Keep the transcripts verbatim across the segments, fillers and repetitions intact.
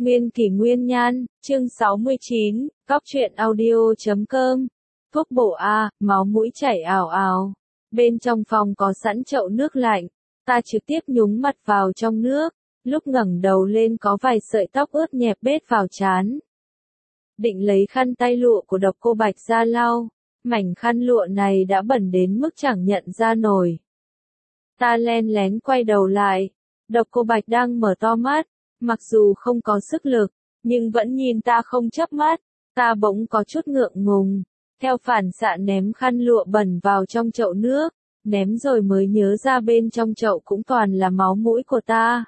Nguyên kỷ nguyên nhan, chương sáu mươi chín, cóc truyện audio chấm com. Thuốc bổ A, máu mũi chảy ào ào. Bên trong phòng có sẵn chậu nước lạnh. Ta trực tiếp nhúng mặt vào trong nước. Lúc ngẩng đầu lên có vài sợi tóc ướt nhẹp bết vào trán. Định lấy khăn tay lụa của Độc Cô Bạch ra lau. Mảnh khăn lụa này đã bẩn đến mức chẳng nhận ra nổi. Ta len lén quay đầu lại. Độc Cô Bạch đang mở to mắt. Mặc dù không có sức lực, nhưng vẫn nhìn ta không chớp mắt. Ta bỗng có chút ngượng ngùng. Theo phản xạ ném khăn lụa bẩn vào trong chậu nước. Ném rồi mới nhớ ra bên trong chậu cũng toàn là máu mũi của ta.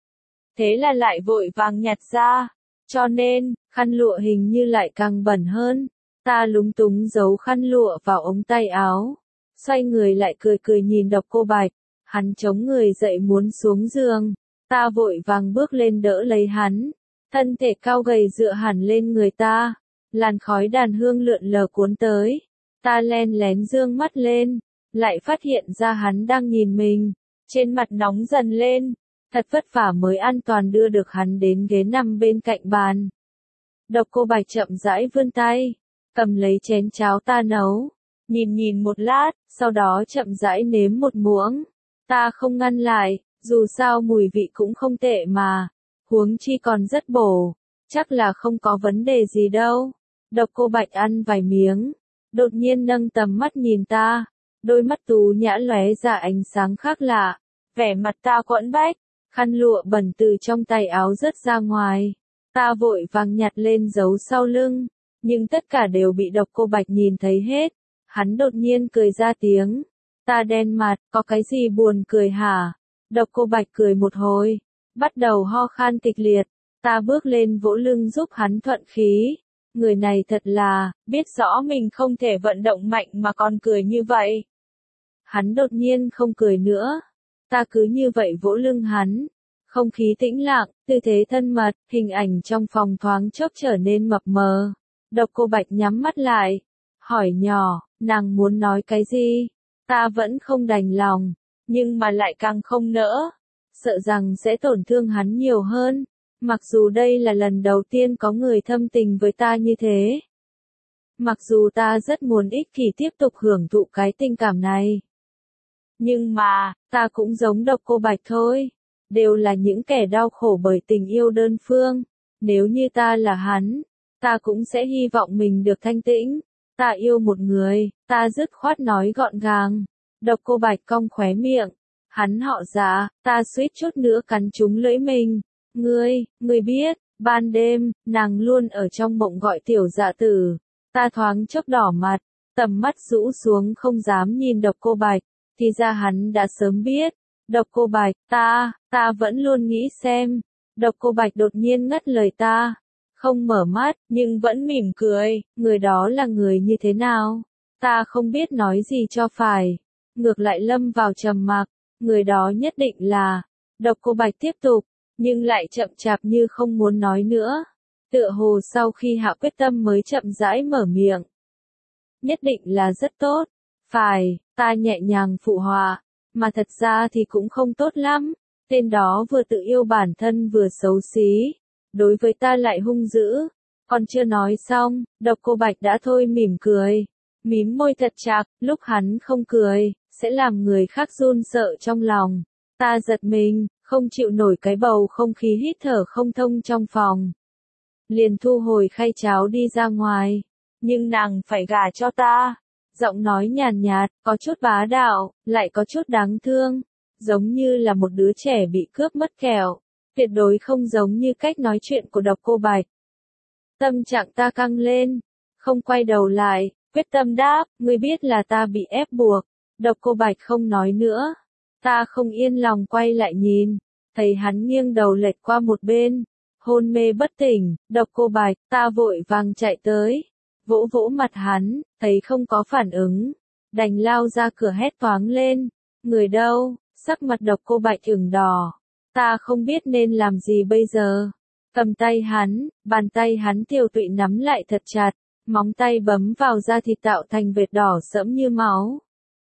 Thế là lại vội vàng nhặt ra. Cho nên, khăn lụa hình như lại càng bẩn hơn. Ta lúng túng giấu khăn lụa vào ống tay áo. Xoay người lại cười cười nhìn Độc Cô Bạch. Hắn chống người dậy muốn xuống giường. Ta vội vàng bước lên đỡ lấy hắn. Thân thể cao gầy dựa hẳn lên người ta. Làn khói đàn hương lượn lờ cuốn tới. Ta len lén dương mắt lên. Lại phát hiện ra hắn đang nhìn mình. Trên mặt nóng dần lên. Thật vất vả mới an toàn đưa được hắn đến ghế nằm bên cạnh bàn. Độc Cô Bạch chậm rãi vươn tay. Cầm lấy chén cháo ta nấu. Nhìn nhìn một lát. Sau đó chậm rãi nếm một muỗng. Ta không ngăn lại. Dù sao mùi vị cũng không tệ mà. Huống chi còn rất bổ. Chắc là không có vấn đề gì đâu. Độc Cô Bạch ăn vài miếng. Đột nhiên nâng tầm mắt nhìn ta. Đôi mắt tú nhã lóe ra ánh sáng khác lạ. Vẻ mặt ta quẫn bách. Khăn lụa bẩn từ trong tay áo rớt ra ngoài. Ta vội vàng nhặt lên giấu sau lưng. Nhưng tất cả đều bị Độc Cô Bạch nhìn thấy hết. Hắn đột nhiên cười ra tiếng. Ta đen mặt, có cái gì buồn cười hả? Độc Cô Bạch cười một hồi, bắt đầu ho khan kịch liệt. Ta bước lên vỗ lưng giúp hắn thuận khí. Người này thật là, biết rõ mình không thể vận động mạnh mà còn cười như vậy. Hắn đột nhiên không cười nữa. Ta cứ như vậy vỗ lưng hắn. Không khí tĩnh lặng, tư thế thân mật, hình ảnh trong phòng thoáng chốc trở nên mập mờ. Độc Cô Bạch nhắm mắt lại. Hỏi nhỏ, nàng muốn nói cái gì? Ta vẫn không đành lòng. Nhưng mà lại càng không nỡ. Sợ rằng sẽ tổn thương hắn nhiều hơn. Mặc dù đây là lần đầu tiên có người thâm tình với ta như thế. Mặc dù ta rất muốn ích kỷ tiếp tục hưởng thụ cái tình cảm này. Nhưng mà, ta cũng giống Độc Cô Bạch thôi. Đều là những kẻ đau khổ bởi tình yêu đơn phương. Nếu như ta là hắn, ta cũng sẽ hy vọng mình được thanh tĩnh. Ta yêu một người, ta dứt khoát nói gọn gàng. Độc Cô Bạch cong khóe miệng. Hắn họ Dạ, ta suýt chút nữa cắn trúng lưỡi mình. Ngươi, ngươi biết, ban đêm, nàng luôn ở trong mộng gọi tiểu Dạ tử. Ta thoáng chốc đỏ mặt, tầm mắt rũ xuống không dám nhìn Độc Cô Bạch. Thì ra hắn đã sớm biết. Độc Cô Bạch, ta, ta vẫn luôn nghĩ xem. Độc Cô Bạch đột nhiên ngắt lời ta. Không mở mắt, nhưng vẫn mỉm cười. Người đó là người như thế nào? Ta không biết nói gì cho phải. Ngược lại lâm vào trầm mặc. Người đó nhất định là. Độc Cô Bạch tiếp tục. Nhưng lại chậm chạp như không muốn nói nữa. Tựa hồ sau khi hạ quyết tâm mới chậm rãi mở miệng. Nhất định là rất tốt. Phải, ta nhẹ nhàng phụ họa. Mà thật ra thì cũng không tốt lắm. Tên đó vừa tự yêu bản thân vừa xấu xí. Đối với ta lại hung dữ. Còn chưa nói xong, Độc Cô Bạch đã thôi mỉm cười. Mím môi thật chặt, lúc hắn không cười, sẽ làm người khác run sợ trong lòng. Ta giật mình, không chịu nổi cái bầu không khí hít thở không thông trong phòng. Liền thu hồi khay cháo đi ra ngoài. Nhưng nàng phải gả cho ta. Giọng nói nhàn nhạt, có chút bá đạo, lại có chút đáng thương. Giống như là một đứa trẻ bị cướp mất kẹo. Tuyệt đối không giống như cách nói chuyện của Độc Cô Bạch. Tâm trạng ta căng lên. Không quay đầu lại, quyết tâm đáp, ngươi biết là ta bị ép buộc. Độc Cô Bạch không nói nữa. Ta không yên lòng quay lại nhìn. Thấy hắn nghiêng đầu lệch qua một bên. Hôn mê bất tỉnh. Độc Cô Bạch, ta vội vàng chạy tới. Vỗ vỗ mặt hắn, thấy không có phản ứng. Đành lao ra cửa hét toáng lên. Người đâu? Sắc mặt Độc Cô Bạch ửng đỏ. Ta không biết nên làm gì bây giờ. Cầm tay hắn, bàn tay hắn tiều tụy nắm lại thật chặt. Móng tay bấm vào da thịt tạo thành vệt đỏ sẫm như máu.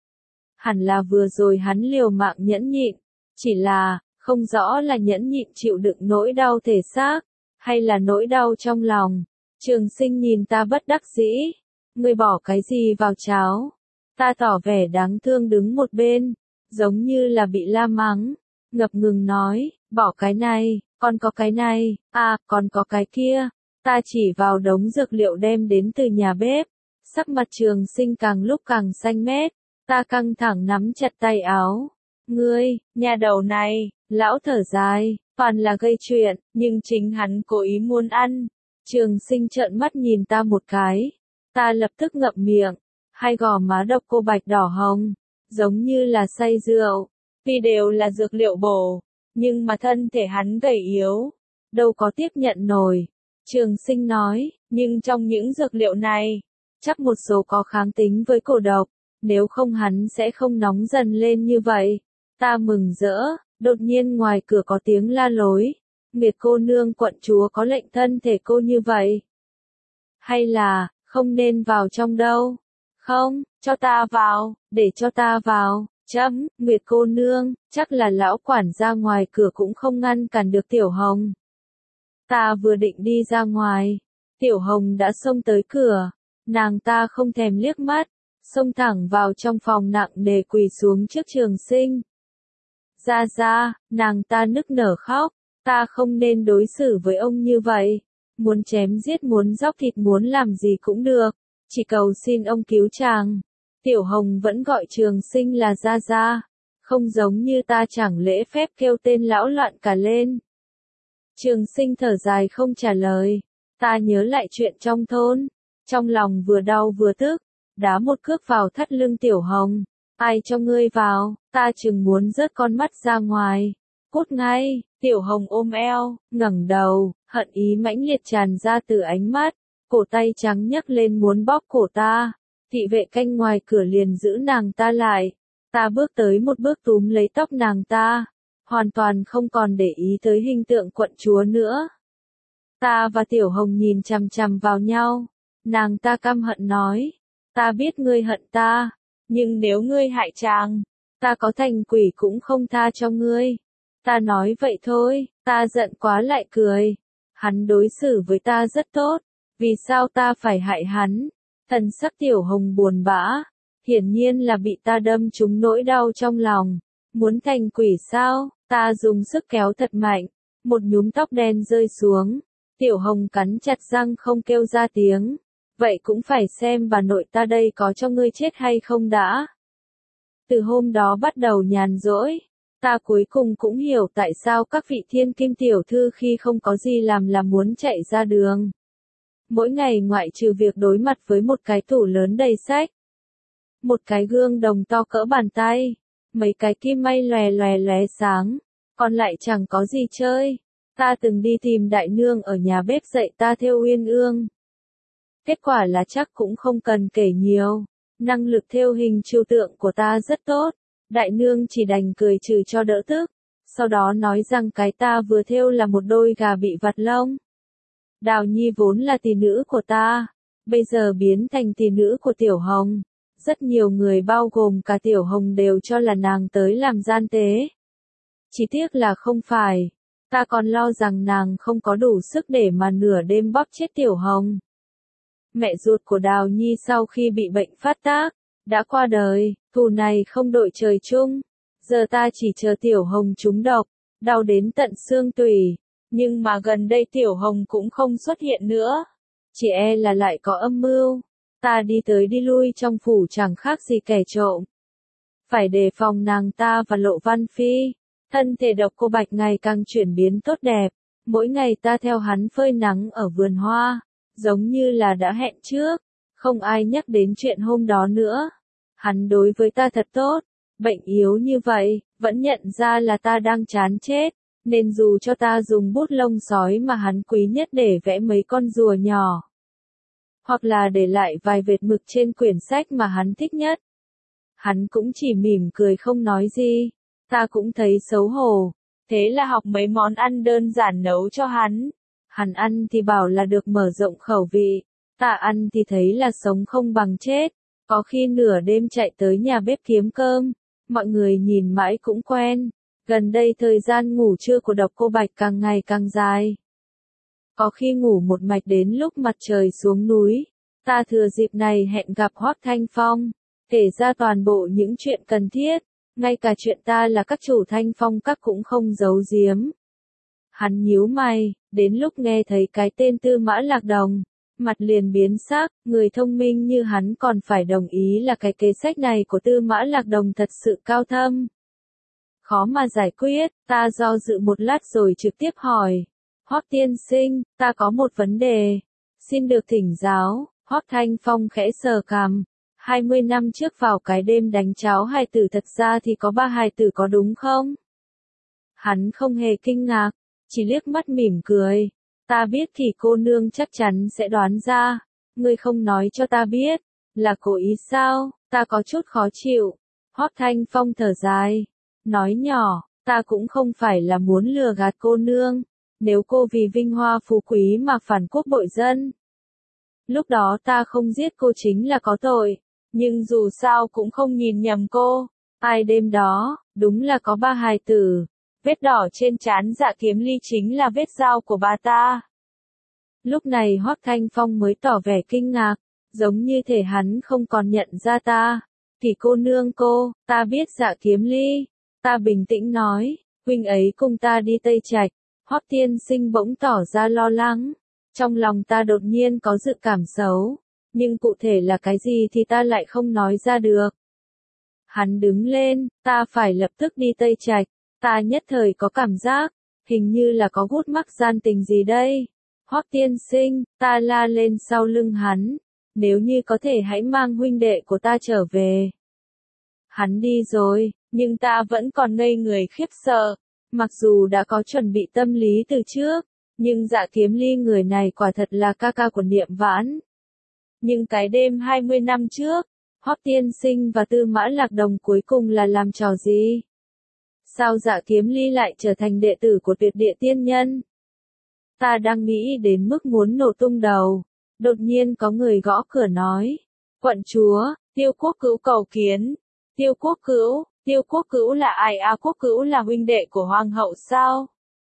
Hẳn là vừa rồi hắn liều mạng nhẫn nhịn. Chỉ là, không rõ là nhẫn nhịn chịu đựng nỗi đau thể xác. hay là nỗi đau trong lòng? Trường Sinh nhìn ta bất đắc dĩ. Ngươi bỏ cái gì vào cháo? Ta tỏ vẻ đáng thương đứng một bên, giống như là bị la mắng, ngập ngừng nói, bỏ cái này, còn có cái này, à, còn có cái kia. Ta chỉ vào đống dược liệu đem đến từ nhà bếp. Sắc mặt Trường Sinh càng lúc càng xanh mét, ta căng thẳng nắm chặt tay áo. Ngươi, nhà đầu này, lão thở dài, toàn là gây chuyện, nhưng chính hắn cố ý muốn ăn. Trường Sinh trợn mắt nhìn ta một cái, ta lập tức ngậm miệng, hai gò má độc cô bạch đỏ hồng, giống như là say rượu. Tuy đều là dược liệu bổ, nhưng mà thân thể hắn gầy yếu, đâu có tiếp nhận nổi. Trường Sinh nói, nhưng trong những dược liệu này, chắc một số có kháng tính với cổ độc, nếu không hắn sẽ không nóng dần lên như vậy. Ta mừng rỡ, đột nhiên ngoài cửa có tiếng la lối. Nguyệt cô nương quận chúa có lệnh thân thể cô như vậy. Hay là, không nên vào trong đâu? Không, cho ta vào, để cho ta vào. Chấm, Nguyệt cô nương, chắc là lão quản gia ngoài cửa cũng không ngăn cản được Tiểu Hồng. Ta vừa định đi ra ngoài, Tiểu Hồng đã xông tới cửa, nàng ta không thèm liếc mắt, xông thẳng vào trong phòng nặng nề quỳ xuống trước Trường Sinh. Ra ra, nàng ta nức nở khóc, ta không nên đối xử với ông như vậy, muốn chém giết muốn dóc thịt muốn làm gì cũng được, chỉ cầu xin ông cứu chàng. Tiểu Hồng vẫn gọi Trường Sinh là ra ra, không giống như ta chẳng lễ phép kêu tên lão loạn cả lên. Trường Sinh thở dài không trả lời, ta nhớ lại chuyện trong thôn, trong lòng vừa đau vừa tức, đá một cước vào thắt lưng Tiểu Hồng. Ai cho ngươi vào, ta chừng muốn rớt con mắt ra ngoài. Cút ngay, Tiểu Hồng ôm eo, ngẩng đầu, hận ý mãnh liệt tràn ra từ ánh mắt, cổ tay trắng nhấc lên muốn bóp cổ ta. Thị vệ canh ngoài cửa liền giữ nàng ta lại. Ta bước tới một bước túm lấy tóc nàng ta, hoàn toàn không còn để ý tới hình tượng quận chúa nữa. Ta và Tiểu Hồng nhìn chằm chằm vào nhau, nàng ta căm hận nói, ta biết ngươi hận ta, nhưng nếu ngươi hại chàng, ta có thành quỷ cũng không tha cho ngươi. Ta nói vậy thôi, ta giận quá lại cười. Hắn đối xử với ta rất tốt, vì sao ta phải hại hắn? Thần sắc Tiểu Hồng buồn bã, hiển nhiên là bị ta đâm trúng nỗi đau trong lòng. Muốn thành quỷ sao? Ta dùng sức kéo thật mạnh, một nhúm tóc đen rơi xuống. Tiểu Hồng cắn chặt răng không kêu ra tiếng. Vậy cũng phải xem bà nội ta đây có cho ngươi chết hay không đã. Từ hôm đó bắt đầu nhàn rỗi, ta cuối cùng cũng hiểu tại sao các vị thiên kim tiểu thư khi không có gì làm là muốn chạy ra đường. Mỗi ngày ngoại trừ việc đối mặt với một cái tủ lớn đầy sách, một cái gương đồng to cỡ bàn tay, mấy cái kim may lòe lòe lóe sáng, còn lại chẳng có gì chơi. Ta từng đi tìm đại nương ở nhà bếp dạy ta thêu uyên ương. Kết quả là chắc cũng không cần kể nhiều, năng lực thêu hình trừu tượng của ta rất tốt, đại nương chỉ đành cười trừ cho đỡ tức, sau đó nói rằng cái ta vừa thêu là một đôi gà bị vặt lông. Đào Nhi vốn là tỷ nữ của ta, bây giờ biến thành tỷ nữ của Tiểu Hồng, rất nhiều người bao gồm cả Tiểu Hồng đều cho là nàng tới làm gian tế. Chỉ tiếc là không phải, ta còn lo rằng nàng không có đủ sức để mà nửa đêm bóp chết Tiểu Hồng. Mẹ ruột của Đào Nhi sau khi bị bệnh phát tác, đã qua đời, thù này không đội trời chung. Giờ ta chỉ chờ Tiểu Hồng trúng độc, đau đến tận xương tủy. Nhưng mà gần đây Tiểu Hồng cũng không xuất hiện nữa. Chỉ e là lại có âm mưu. Ta đi tới đi lui trong phủ chẳng khác gì kẻ trộm. Phải đề phòng nàng ta và Lộ Văn Phi. Thân thể độc cô Bạch ngày càng chuyển biến tốt đẹp. Mỗi ngày ta theo hắn phơi nắng ở vườn hoa. Giống như là đã hẹn trước, không ai nhắc đến chuyện hôm đó nữa. Hắn đối với ta thật tốt, bệnh yếu như vậy, vẫn nhận ra là ta đang chán chết, nên dù cho ta dùng bút lông sói mà hắn quý nhất để vẽ mấy con rùa nhỏ, hoặc là để lại vài vệt mực trên quyển sách mà hắn thích nhất. Hắn cũng chỉ mỉm cười không nói gì, ta cũng thấy xấu hổ, thế là học mấy món ăn đơn giản nấu cho hắn. Hắn ăn thì bảo là được mở rộng khẩu vị, ta ăn thì thấy là sống không bằng chết, có khi nửa đêm chạy tới nhà bếp kiếm cơm, mọi người nhìn mãi cũng quen, gần đây thời gian ngủ trưa của độc cô Bạch càng ngày càng dài. có khi ngủ một mạch đến lúc mặt trời xuống núi. Ta thừa dịp này hẹn gặp Hoắc Thanh Phong, kể ra toàn bộ những chuyện cần thiết, ngay cả chuyện ta là các chủ Thanh Phong các cũng không giấu giếm. Hắn nhíu mày, đến lúc nghe thấy cái tên Tư Mã Lạc Đồng, mặt liền biến sắc, người thông minh như hắn còn phải đồng ý là cái kế sách này của Tư Mã Lạc Đồng thật sự cao thâm. Khó mà giải quyết, ta do dự một lát rồi trực tiếp hỏi. Hoắc tiên sinh, ta có một vấn đề. Xin được thỉnh giáo. Hoắc Thanh Phong khẽ sờ cằm. hai mươi năm trước vào cái đêm đánh cháo hài tử thật ra thì có ba hài tử có đúng không? Hắn không hề kinh ngạc, chỉ liếc mắt mỉm cười. Ta biết thì cô nương chắc chắn sẽ đoán ra. Ngươi không nói cho ta biết, là cố ý sao? Ta có chút khó chịu. Hoắc Thanh Phong thở dài, nói nhỏ, ta cũng không phải là muốn lừa gạt cô nương. Nếu cô vì vinh hoa phú quý mà phản quốc bội dân, lúc đó ta không giết cô chính là có tội. Nhưng dù sao cũng không nhìn nhầm cô. Ai đêm đó, đúng là có ba hài tử. Vết đỏ trên trán Dạ Kiếm Ly chính là vết dao của bà ta. Lúc này Hoắc Thanh Phong mới tỏ vẻ kinh ngạc, giống như thể hắn không còn nhận ra ta. Thì cô nương cô, ta biết Dạ Kiếm Ly. Ta bình tĩnh nói, huynh ấy cùng ta đi Tây Trạch. Hoắc tiên sinh bỗng tỏ ra lo lắng. Trong lòng ta đột nhiên có dự cảm xấu. Nhưng cụ thể là cái gì thì ta lại không nói ra được. Hắn đứng lên, ta phải lập tức đi Tây Trạch. Ta nhất thời có cảm giác, hình như là có gút mắc gian tình gì đây. Hoắc tiên sinh, ta la lên sau lưng hắn. Nếu như có thể hãy mang huynh đệ của ta trở về. Hắn đi rồi, nhưng ta vẫn còn ngây người khiếp sợ. Mặc dù đã có chuẩn bị tâm lý từ trước, nhưng Dạ Kiếm Ly người này quả thật là ca ca của Niệm Vãn. Nhưng cái đêm hai mươi năm trước, Hoắc tiên sinh và Tư Mã Lạc Đồng cuối cùng là làm trò gì? Sao Dạ Kiếm Ly lại trở thành đệ tử của Tuyệt Địa Tiên Nhân? Ta đang nghĩ đến mức muốn nổ tung đầu. Đột nhiên có người gõ cửa nói. Quận chúa, Tiêu Quốc Cữu cầu kiến. Tiêu Quốc Cữu, Tiêu Quốc Cữu là ai? A Quốc Cữu là huynh đệ của Hoàng hậu sao?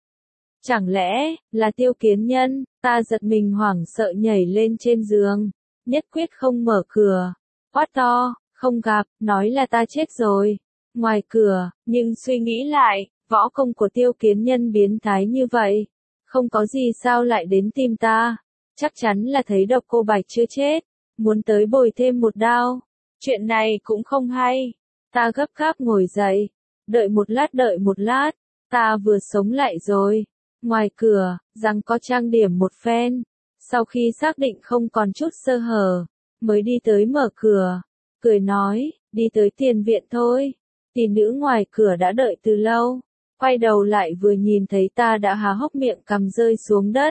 Chẳng lẽ, là Tiêu Kiến Nhân? Ta giật mình hoảng sợ nhảy lên trên giường. Nhất quyết không mở cửa. Quát to, không gặp, nói là ta chết rồi. Ngoài cửa, nhưng suy nghĩ lại, võ công của Tiêu Kiến Nhân biến thái như vậy. Không có gì sao lại đến tìm ta. Chắc chắn là thấy Độc Cô Bạch chưa chết. Muốn tới bồi thêm một đao. Chuyện này cũng không hay. Ta gấp gáp ngồi dậy. Đợi một lát đợi một lát. Ta vừa sống lại rồi. Ngoài cửa, rằng có trang điểm một phen. Sau khi xác định không còn chút sơ hở, mới đi tới mở cửa. Cười nói, đi tới tiền viện thôi. Tỷ nữ ngoài cửa đã đợi từ lâu. Quay đầu lại vừa nhìn thấy ta đã há hốc miệng cằm rơi xuống đất.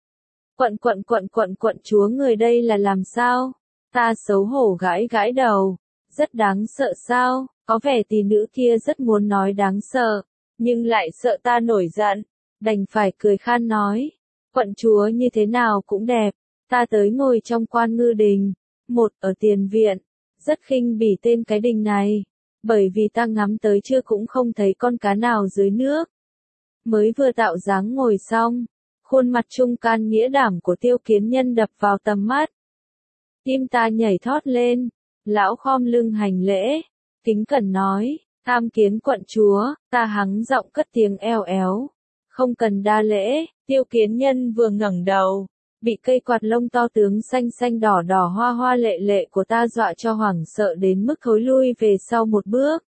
Quận quận quận quận quận chúa người đây là làm sao? Ta xấu hổ gãi gãi đầu. Rất đáng sợ sao? Có vẻ tỷ nữ kia rất muốn nói đáng sợ, nhưng lại sợ ta nổi giận. Đành phải cười khan nói. Quận chúa như thế nào cũng đẹp. Ta tới ngồi trong Quan Ngư Đình. Một ở tiền viện. Rất khinh bỉ tên cái đình này. Bởi vì ta ngắm tới chưa cũng không thấy con cá nào dưới nước. Mới vừa tạo dáng ngồi xong. Khuôn mặt trung can nghĩa đảm của Tiêu Kiến Nhân đập vào tầm mắt. Tim ta nhảy thót lên. Lão khom lưng hành lễ. Kính cẩn nói. Tham kiến quận chúa. Ta hắng giọng cất tiếng eo éo. Không cần đa lễ. Tiêu Kiến Nhân vừa ngẩng đầu. Bị cây quạt lông to tướng xanh xanh đỏ đỏ hoa hoa lệ lệ của ta dọa cho hoảng sợ đến mức thối lui về sau một bước.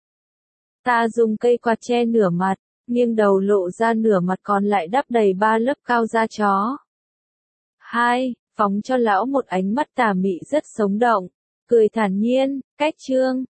Ta dùng cây quạt che nửa mặt, nghiêng đầu lộ ra nửa mặt còn lại đắp đầy ba lớp cao da chó. Hai, phóng cho lão một ánh mắt tà mị rất sống động, cười thản nhiên, cách trương,